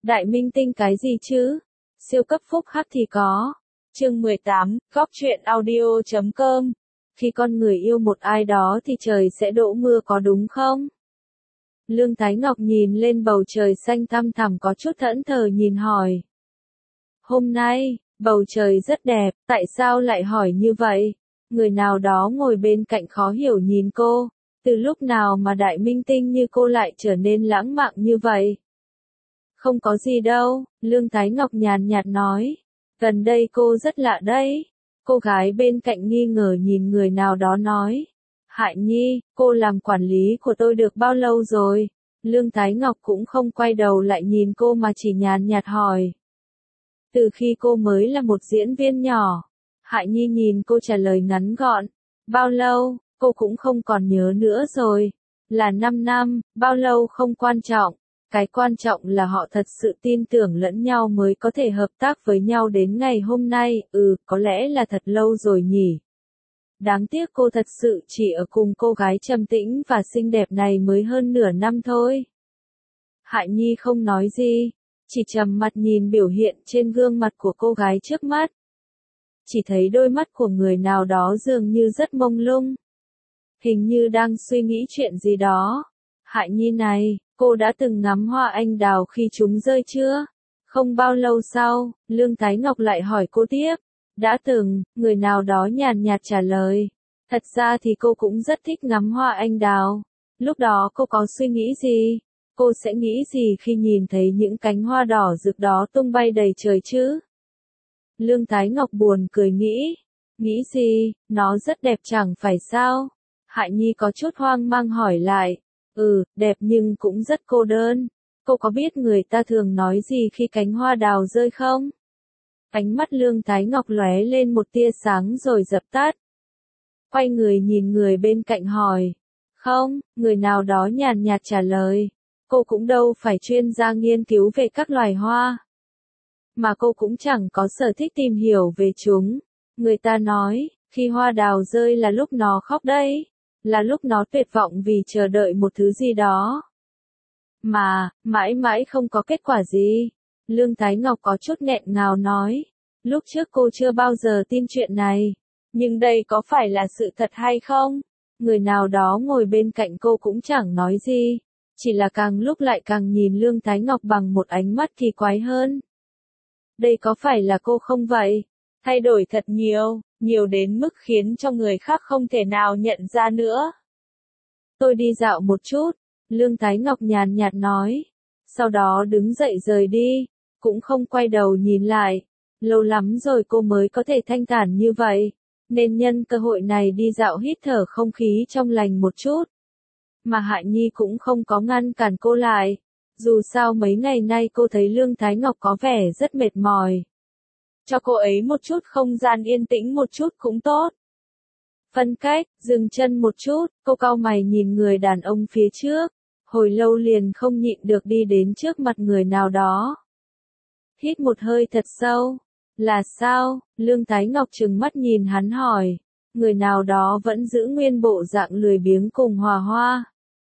Đại minh tinh cái gì chứ? Siêu cấp phúc hắc thì có. Chương 18, góc truyện audio.com. Khi con người yêu một ai đó thì trời sẽ đổ mưa có đúng không? Lương Thái Ngọc nhìn lên bầu trời xanh thăm thẳm có chút thẫn thờ nhìn hỏi. Hôm nay, bầu trời rất đẹp, tại sao lại hỏi như vậy? Người nào đó ngồi bên cạnh khó hiểu nhìn cô, từ lúc nào mà đại minh tinh như cô lại trở nên lãng mạn như vậy? Không có gì đâu, Lương Thái Ngọc nhàn nhạt nói. Gần đây cô rất lạ đấy. Cô gái bên cạnh nghi ngờ nhìn người nào đó nói. Hại Nhi, cô làm quản lý của tôi được bao lâu rồi? Lương Thái Ngọc cũng không quay đầu lại nhìn cô mà chỉ nhàn nhạt hỏi. Từ khi cô mới là một diễn viên nhỏ. Hại Nhi nhìn cô trả lời ngắn gọn. Bao lâu, cô cũng không còn nhớ nữa rồi. Là 5 năm, bao lâu không quan trọng. Cái quan trọng là họ thật sự tin tưởng lẫn nhau mới có thể hợp tác với nhau đến ngày hôm nay, có lẽ là thật lâu rồi nhỉ. Đáng tiếc cô thật sự chỉ ở cùng cô gái trầm tĩnh và xinh đẹp này mới hơn nửa năm thôi. Hại Nhi không nói gì, chỉ trầm mặt nhìn biểu hiện trên gương mặt của cô gái trước mắt. Chỉ thấy đôi mắt của người nào đó dường như rất mông lung. Hình như đang suy nghĩ chuyện gì đó. Hại Nhi này, cô đã từng ngắm hoa anh đào khi chúng rơi chưa? Không bao lâu sau, Lương Thái Ngọc lại hỏi cô tiếp. Đã từng, người nào đó nhàn nhạt trả lời. Thật ra thì cô cũng rất thích ngắm hoa anh đào. Lúc đó cô có suy nghĩ gì? Cô sẽ nghĩ gì khi nhìn thấy những cánh hoa đỏ rực đó tung bay đầy trời chứ? Lương Thái Ngọc buồn cười nghĩ. Nghĩ gì, nó rất đẹp chẳng phải sao? Hại Nhi có chút hoang mang hỏi lại. Đẹp nhưng cũng rất cô đơn. Cô có biết người ta thường nói gì khi cánh hoa đào rơi không? Ánh mắt Lương Thái Ngọc lóe lên một tia sáng rồi dập tắt. Quay người nhìn người bên cạnh hỏi. Không, người nào đó nhàn nhạt trả lời. Cô cũng đâu phải chuyên gia nghiên cứu về các loài hoa. Mà cô cũng chẳng có sở thích tìm hiểu về chúng. Người ta nói, khi hoa đào rơi là lúc nó khóc đấy. Là lúc nó tuyệt vọng vì chờ đợi một thứ gì đó. Mà, mãi mãi không có kết quả gì. Lương Thái Ngọc có chút nghẹn ngào nói. Lúc trước cô chưa bao giờ tin chuyện này. Nhưng đây có phải là sự thật hay không? Người nào đó ngồi bên cạnh cô cũng chẳng nói gì. Chỉ là càng lúc lại càng nhìn Lương Thái Ngọc bằng một ánh mắt kỳ quái hơn. Đây có phải là cô không vậy? Thay đổi thật nhiều, nhiều đến mức khiến cho người khác không thể nào nhận ra nữa. Tôi đi dạo một chút, Lương Thái Ngọc nhàn nhạt nói. Sau đó đứng dậy rời đi, cũng không quay đầu nhìn lại. Lâu lắm rồi cô mới có thể thanh thản như vậy, nên nhân cơ hội này đi dạo hít thở không khí trong lành một chút. Mà Hại Nhi cũng không có ngăn cản cô lại. Dù sao mấy ngày nay cô thấy Lương Thái Ngọc có vẻ rất mệt mỏi. Cho cô ấy một chút không gian yên tĩnh một chút cũng tốt. Phân cách, dừng chân một chút, cô cau mày nhìn người đàn ông phía trước. Hồi lâu liền không nhịn được đi đến trước mặt người nào đó. Hít một hơi thật sâu. Là sao? Lương Thái Ngọc trừng mắt nhìn hắn hỏi. Người nào đó vẫn giữ nguyên bộ dạng lười biếng cùng hòa hoa.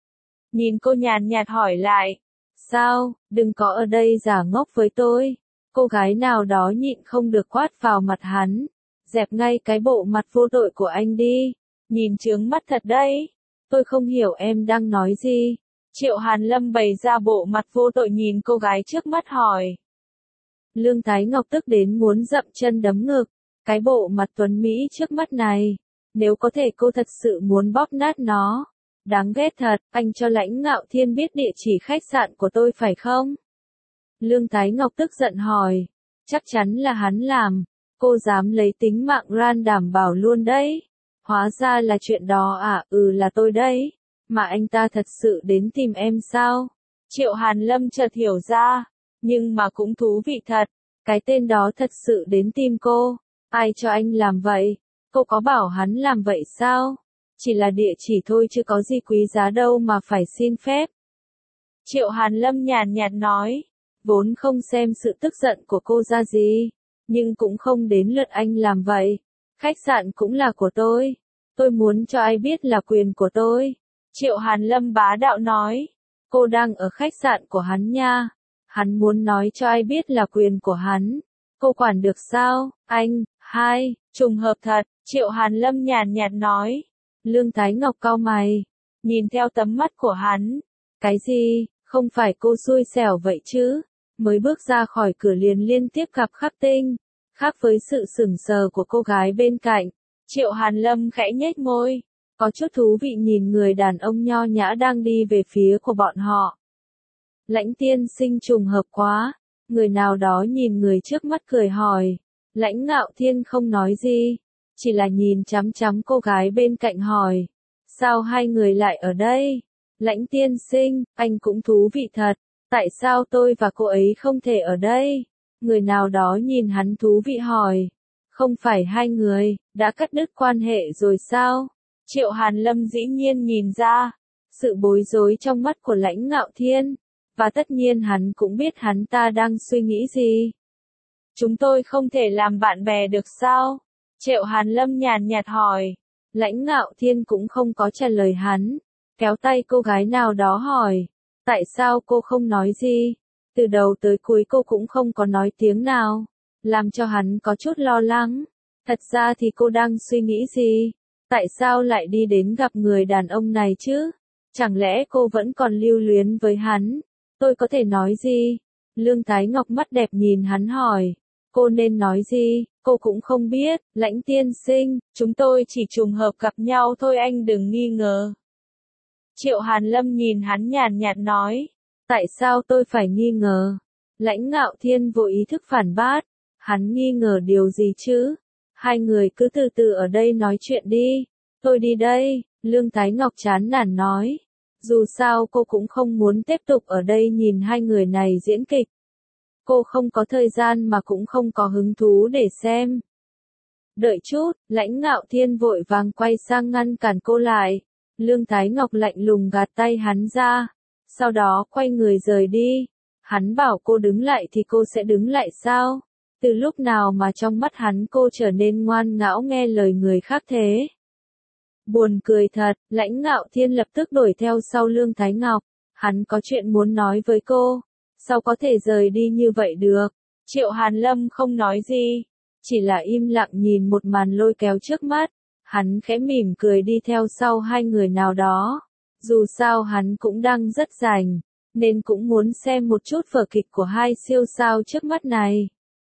Nhìn cô nhàn nhạt hỏi lại. Sao, đừng có ở đây giả ngốc với tôi. Cô gái nào đó nhịn không được quát vào mặt hắn. Dẹp ngay cái bộ mặt vô tội của anh đi. Nhìn chướng mắt thật đấy. Tôi không hiểu em đang nói gì. Triệu Hàn Lâm bày ra bộ mặt vô tội nhìn cô gái trước mắt hỏi. Lương Thái Ngọc tức đến muốn dậm chân đấm ngực. Cái bộ mặt tuấn Mỹ trước mắt này. Nếu có thể cô thật sự muốn bóp nát nó. Đáng ghét thật, anh cho Lãnh Ngạo Thiên biết địa chỉ khách sạn của tôi phải không? Lương Thái Ngọc tức giận hỏi. Chắc chắn là hắn làm. Cô dám lấy tính mạng Ran đảm bảo luôn đấy. Hóa ra là chuyện đó à, là tôi đấy. Mà anh ta thật sự đến tìm em sao? Triệu Hàn Lâm chợt hiểu ra. Nhưng mà cũng thú vị thật. Cái tên đó thật sự đến tìm cô. Ai cho anh làm vậy? Cô có bảo hắn làm vậy sao? Chỉ là địa chỉ thôi chứ có gì quý giá đâu mà phải xin phép. Triệu Hàn Lâm nhàn nhạt nói. Vốn không xem sự tức giận của cô ra gì. Nhưng cũng không đến lượt anh làm vậy. Khách sạn cũng là của tôi. Tôi muốn cho ai biết là quyền của tôi. Triệu Hàn Lâm bá đạo nói. Cô đang ở khách sạn của hắn nha. Hắn muốn nói cho ai biết là quyền của hắn. Cô quản được sao, anh, hai, trùng hợp thật, Triệu Hàn Lâm nhàn nhạt nói. Lương Thái Ngọc cau mày, nhìn theo tấm mắt của hắn. Cái gì, không phải cô xui xẻo vậy chứ? Mới bước ra khỏi cửa liền liên tiếp gặp khắc tinh. Khác với sự sững sờ của cô gái bên cạnh, Triệu Hàn Lâm khẽ nhếch môi, có chút thú vị nhìn người đàn ông nho nhã đang đi về phía của bọn họ. Lãnh tiên sinh trùng hợp quá, người nào đó nhìn người trước mắt cười hỏi. Lãnh Ngạo Thiên không nói gì, chỉ là nhìn chằm chằm cô gái bên cạnh hỏi. Sao hai người lại ở đây? Lãnh tiên sinh, anh cũng thú vị thật, tại sao tôi và cô ấy không thể ở đây? Người nào đó nhìn hắn thú vị hỏi. Không phải hai người, đã cắt đứt quan hệ rồi sao? Triệu Hàn Lâm dĩ nhiên nhìn ra, sự bối rối trong mắt của Lãnh Ngạo Thiên, và tất nhiên hắn cũng biết hắn ta đang suy nghĩ gì. Chúng tôi không thể làm bạn bè được sao? Triệu Hàn Lâm nhàn nhạt hỏi. Lãnh Ngạo Thiên cũng không có trả lời hắn, kéo tay cô gái nào đó hỏi. Tại sao cô không nói gì? Từ đầu tới cuối cô cũng không có nói tiếng nào, làm cho hắn có chút lo lắng. Thật ra thì cô đang suy nghĩ gì? Tại sao lại đi đến gặp người đàn ông này chứ? Chẳng lẽ cô vẫn còn lưu luyến với hắn? Tôi có thể nói gì? Lương Thái Ngọc mắt đẹp nhìn hắn hỏi. Cô nên nói gì? Cô cũng không biết. Lãnh tiên sinh, chúng tôi chỉ trùng hợp gặp nhau thôi, anh đừng nghi ngờ. Triệu Hàn Lâm nhìn hắn nhàn nhạt nói. Tại sao tôi phải nghi ngờ? Lãnh Ngạo Thiên vô ý thức phản bác. Hắn nghi ngờ điều gì chứ? Hai người cứ từ từ ở đây nói chuyện đi. Tôi đi đây, Lương Thái Ngọc chán nản nói. Dù sao cô cũng không muốn tiếp tục ở đây nhìn hai người này diễn kịch. Cô không có thời gian mà cũng không có hứng thú để xem. Đợi chút, Lãnh Ngạo Thiên vội vàng quay sang ngăn cản cô lại. Lương Thái Ngọc lạnh lùng gạt tay hắn ra. Sau đó quay người rời đi. Hắn bảo cô đứng lại thì cô sẽ đứng lại sao? Từ lúc nào mà trong mắt hắn cô trở nên ngoan ngão nghe lời người khác thế? Buồn cười thật, Lãnh Ngạo Thiên lập tức đuổi theo sau Lương Thái Ngọc. Hắn có chuyện muốn nói với cô. Sao có thể rời đi như vậy được? Triệu Hàn Lâm không nói gì, chỉ là im lặng nhìn một màn lôi kéo trước mắt. Hắn khẽ mỉm cười đi theo sau hai người nào đó. Dù sao hắn cũng đang rất rảnh, nên cũng muốn xem một chút vở kịch của hai siêu sao trước mắt này.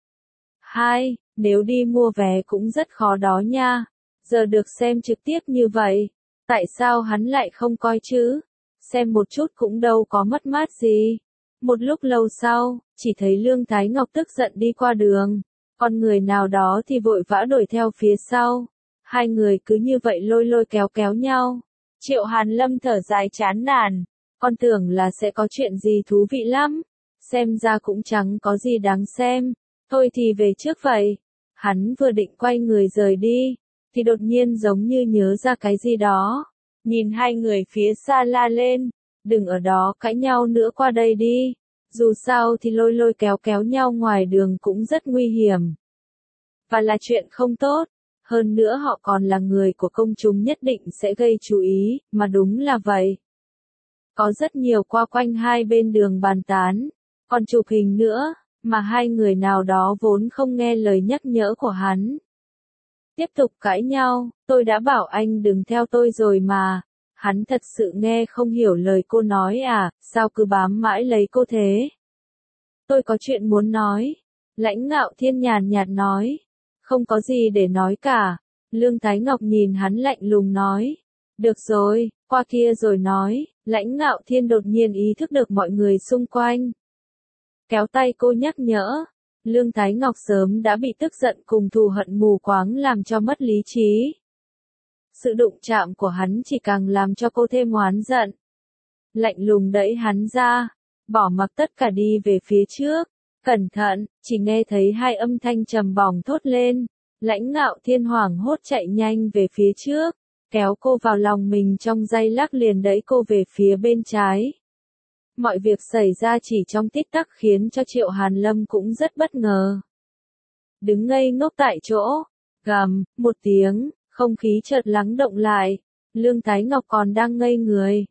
Hai, nếu đi mua vé cũng rất khó đó nha. Giờ được xem trực tiếp như vậy, tại sao hắn lại không coi chứ? Xem một chút cũng đâu có mất mát gì. Một lúc lâu sau, chỉ thấy Lương Thái Ngọc tức giận đi qua đường. Con người nào đó thì vội vã đuổi theo phía sau. Hai người cứ như vậy lôi lôi kéo kéo nhau. Triệu Hàn Lâm thở dài chán nản. Con tưởng là sẽ có chuyện gì thú vị lắm. Xem ra cũng chẳng có gì đáng xem. Thôi thì về trước vậy. Hắn vừa định quay người rời đi, thì đột nhiên giống như nhớ ra cái gì đó. Nhìn hai người phía xa la lên. Đừng ở đó cãi nhau nữa, qua đây đi. Dù sao thì lôi lôi kéo kéo nhau ngoài đường cũng rất nguy hiểm. Và là chuyện không tốt. Hơn nữa họ còn là người của công chúng, nhất định sẽ gây chú ý, mà đúng là vậy. Có rất nhiều qua quanh hai bên đường bàn tán, còn chụp hình nữa, mà hai người nào đó vốn không nghe lời nhắc nhở của hắn. Tiếp tục cãi nhau, tôi đã bảo anh đừng theo tôi rồi mà. Hắn thật sự nghe không hiểu lời cô nói à, sao cứ bám mãi lấy cô thế? Tôi có chuyện muốn nói. Lãnh Ngạo Thiên nhàn nhạt nói. Không có gì để nói cả. Lương Thái Ngọc nhìn hắn lạnh lùng nói. Được rồi, qua kia rồi nói. Lãnh Ngạo Thiên đột nhiên ý thức được mọi người xung quanh. Kéo tay cô nhắc nhở. Lương Thái Ngọc sớm đã bị tức giận cùng thù hận mù quáng làm cho mất lý trí. Sự đụng chạm của hắn chỉ càng làm cho cô thêm oán giận. Lạnh lùng đẩy hắn ra, bỏ mặc tất cả đi về phía trước. Cẩn thận, chỉ nghe thấy hai âm thanh trầm bổng thốt lên. Lãnh Ngạo Thiên hoảng hốt chạy nhanh về phía trước, kéo cô vào lòng mình trong giây lát liền đẩy cô về phía bên trái. Mọi việc xảy ra chỉ trong tích tắc khiến cho Triệu Hàn Lâm cũng rất bất ngờ. Đứng ngây ngốc tại chỗ, gầm một tiếng, không khí chợt lắng động lại. Lương Thái Ngọc còn đang ngây người,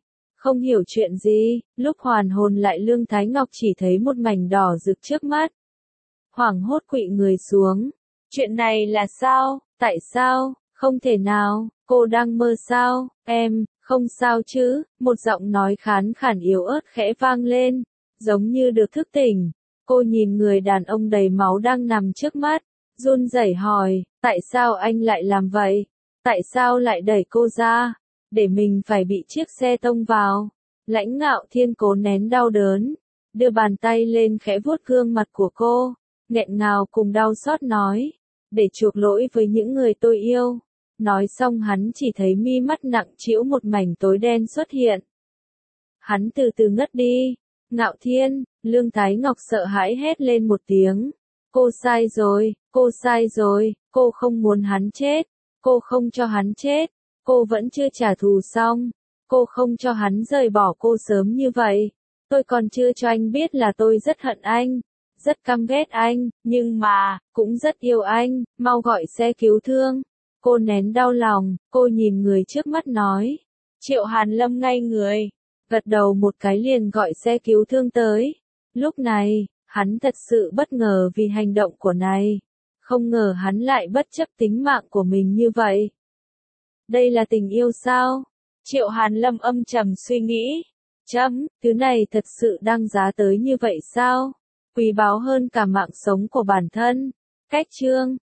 Không hiểu chuyện gì, lúc hoàn hồn lại Lương Thái Ngọc chỉ thấy một mảnh đỏ rực trước mắt. Hoảng hốt quỵ người xuống. Chuyện này là sao? Tại sao? Không thể nào, cô đang mơ sao? Em, không sao chứ? Một giọng nói khàn khàn yếu ớt khẽ vang lên, giống như được thức tỉnh. Cô nhìn người đàn ông đầy máu đang nằm trước mắt, run rẩy hỏi, tại sao anh lại làm vậy? Tại sao lại đẩy cô ra, để mình phải bị chiếc xe tông vào? Lãnh Ngạo Thiên cố nén đau đớn, đưa bàn tay lên khẽ vuốt gương mặt của cô, nghẹn ngào cùng đau xót nói, để chuộc lỗi với những người tôi yêu. Nói xong hắn chỉ thấy mi mắt nặng trĩu một mảnh tối đen xuất hiện. Hắn từ từ ngất đi. Ngạo Thiên, Lương Thái Ngọc sợ hãi hét lên một tiếng. Cô sai rồi, cô sai rồi, cô không muốn hắn chết, cô không cho hắn chết, cô vẫn chưa trả thù xong, cô không cho hắn rời bỏ cô sớm như vậy. Tôi còn chưa cho anh biết là tôi rất hận anh, rất căm ghét anh, nhưng mà, cũng rất yêu anh, mau gọi xe cứu thương. Cô nén đau lòng, cô nhìn người trước mắt nói. Triệu Hàn Lâm ngay người, gật đầu một cái liền gọi xe cứu thương tới. Lúc này, hắn thật sự bất ngờ vì hành động của này. Không ngờ hắn lại bất chấp tính mạng của mình như vậy. Đây là tình yêu sao? Triệu Hàn Lâm âm trầm suy nghĩ. Thứ này thật sự đăng giá tới như vậy sao? Quý báu hơn cả mạng sống của bản thân. Cách chương